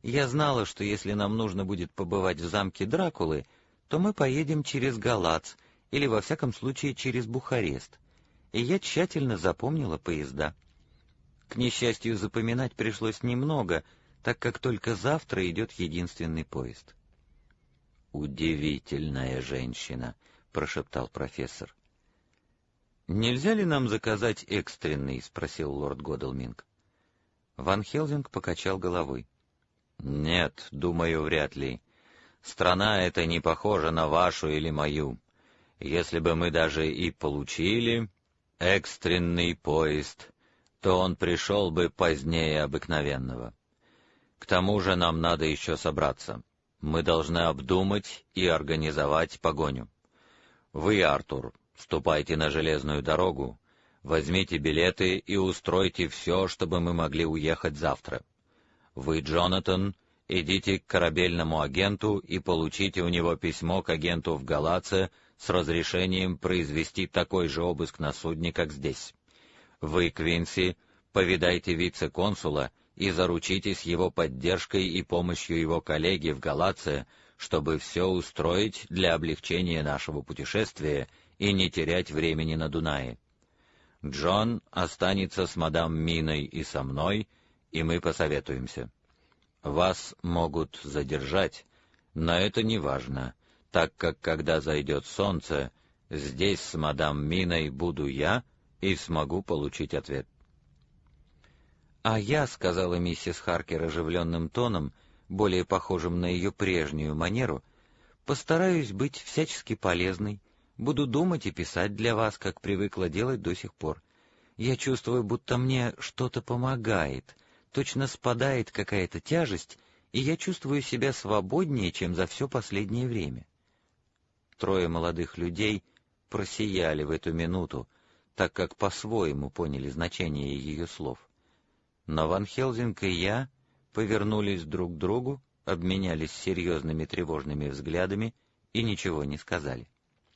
Я знала, что если нам нужно будет побывать в замке Дракулы, то мы поедем через Галац, или, во всяком случае, через Бухарест. И я тщательно запомнила поезда. К несчастью, запоминать пришлось немного, так как только завтра идет единственный поезд. «Удивительная женщина», — прошептал профессор. «Нельзя ли нам заказать экстренный?» — спросил лорд Годалминг. Ван Хелсинг покачал головой. «Нет, думаю, вряд ли. Страна эта не похожа на вашу или мою. Если бы мы даже и получили экстренный поезд, то он пришел бы позднее обыкновенного. К тому же нам надо еще собраться. Мы должны обдумать и организовать погоню. Вы, Артур, ступайте на железную дорогу, возьмите билеты и устройте все, чтобы мы могли уехать завтра. Вы, Джонатан, идите к корабельному агенту и получите у него письмо к агенту в Галаце с разрешением произвести такой же обыск на судне, как здесь. Вы, Квинси, повидайте вице-консула и заручитесь его поддержкой и помощью его коллеги в Галаце, чтобы все устроить для облегчения нашего путешествия и не терять времени на Дунае. Джон останется с мадам Миной и со мной, и мы посоветуемся. Вас могут задержать, но это не важно, так как когда зайдет солнце, здесь с мадам Миной буду я и смогу получить ответ». «А я», — сказала миссис Харкер оживленным тоном, более похожим на ее прежнюю манеру, — «постараюсь быть всячески полезной, буду думать и писать для вас, как привыкла делать до сих пор. Я чувствую, будто мне что-то помогает, точно спадает какая-то тяжесть, и я чувствую себя свободнее, чем за все последнее время». Трое молодых людей просияли в эту минуту, так как по-своему поняли значение ее слов. Но Ван Хелсинг и я повернулись друг к другу, обменялись серьезными тревожными взглядами и ничего не сказали.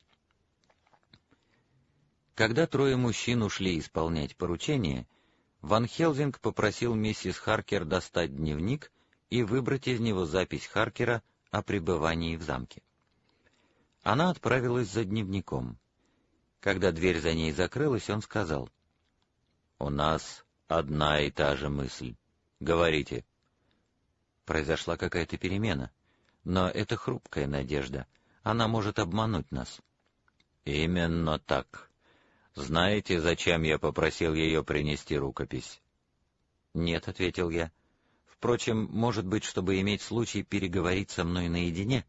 Когда трое мужчин ушли исполнять поручение, Ван Хелсинг попросил миссис Харкер достать дневник и выбрать из него запись Харкера о пребывании в замке. Она отправилась за дневником. Когда дверь за ней закрылась, он сказал: «У нас одна и та же мысль. Говорите». Произошла какая-то перемена, но это хрупкая надежда. Она может обмануть нас. «Именно так. Знаете, зачем я попросил ее принести рукопись?» «Нет», — ответил я. «Впрочем, может быть, чтобы иметь случай переговорить со мной наедине?»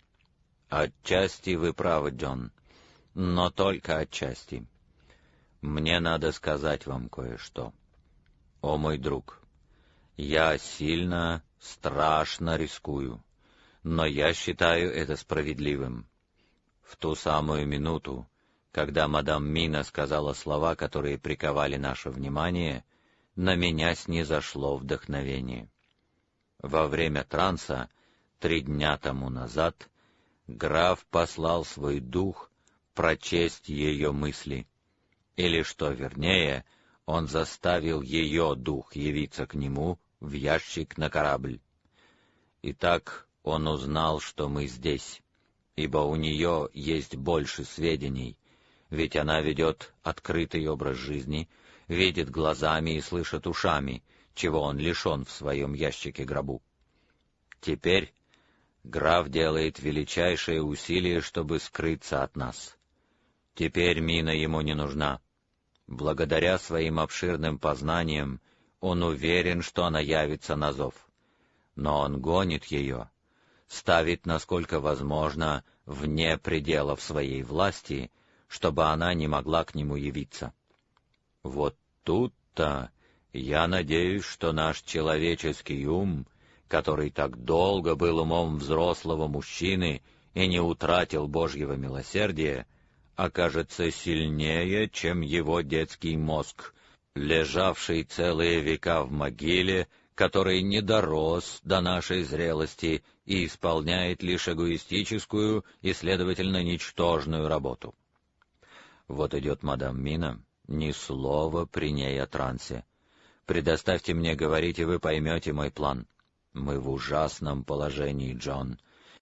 «Отчасти вы правы, Джон, но только отчасти. Мне надо сказать вам кое-что. О, мой друг, я сильно, страшно рискую, но я считаю это справедливым. В ту самую минуту, когда мадам Мина сказала слова, которые приковали наше внимание, на меня снизошло вдохновение. Во время транса, 3 дня тому назад, граф послал свой дух прочесть ее мысли, или, что вернее, он заставил ее дух явиться к нему в ящик на корабль. Итак, он узнал, что мы здесь, ибо у нее есть больше сведений, ведь она ведет открытый образ жизни, видит глазами и слышит ушами, чего он лишен в своем ящике-гробу. Теперь граф делает величайшие усилия, чтобы скрыться от нас. Теперь Мина ему не нужна. Благодаря своим обширным познаниям он уверен, что она явится на зов. Но он гонит ее, ставит, насколько возможно, вне пределов своей власти, чтобы она не могла к нему явиться. Вот тут-то я надеюсь, что наш человеческий ум, который так долго был умом взрослого мужчины и не утратил Божьего милосердия, окажется сильнее, чем его детский мозг, лежавший целые века в могиле, который не дорос до нашей зрелости и исполняет лишь эгоистическую и, следовательно, ничтожную работу. Вот идет мадам Мина, ни слова при ней о трансе. Предоставьте мне говорить, и вы поймете мой план. «Мы в ужасном положении, Джон.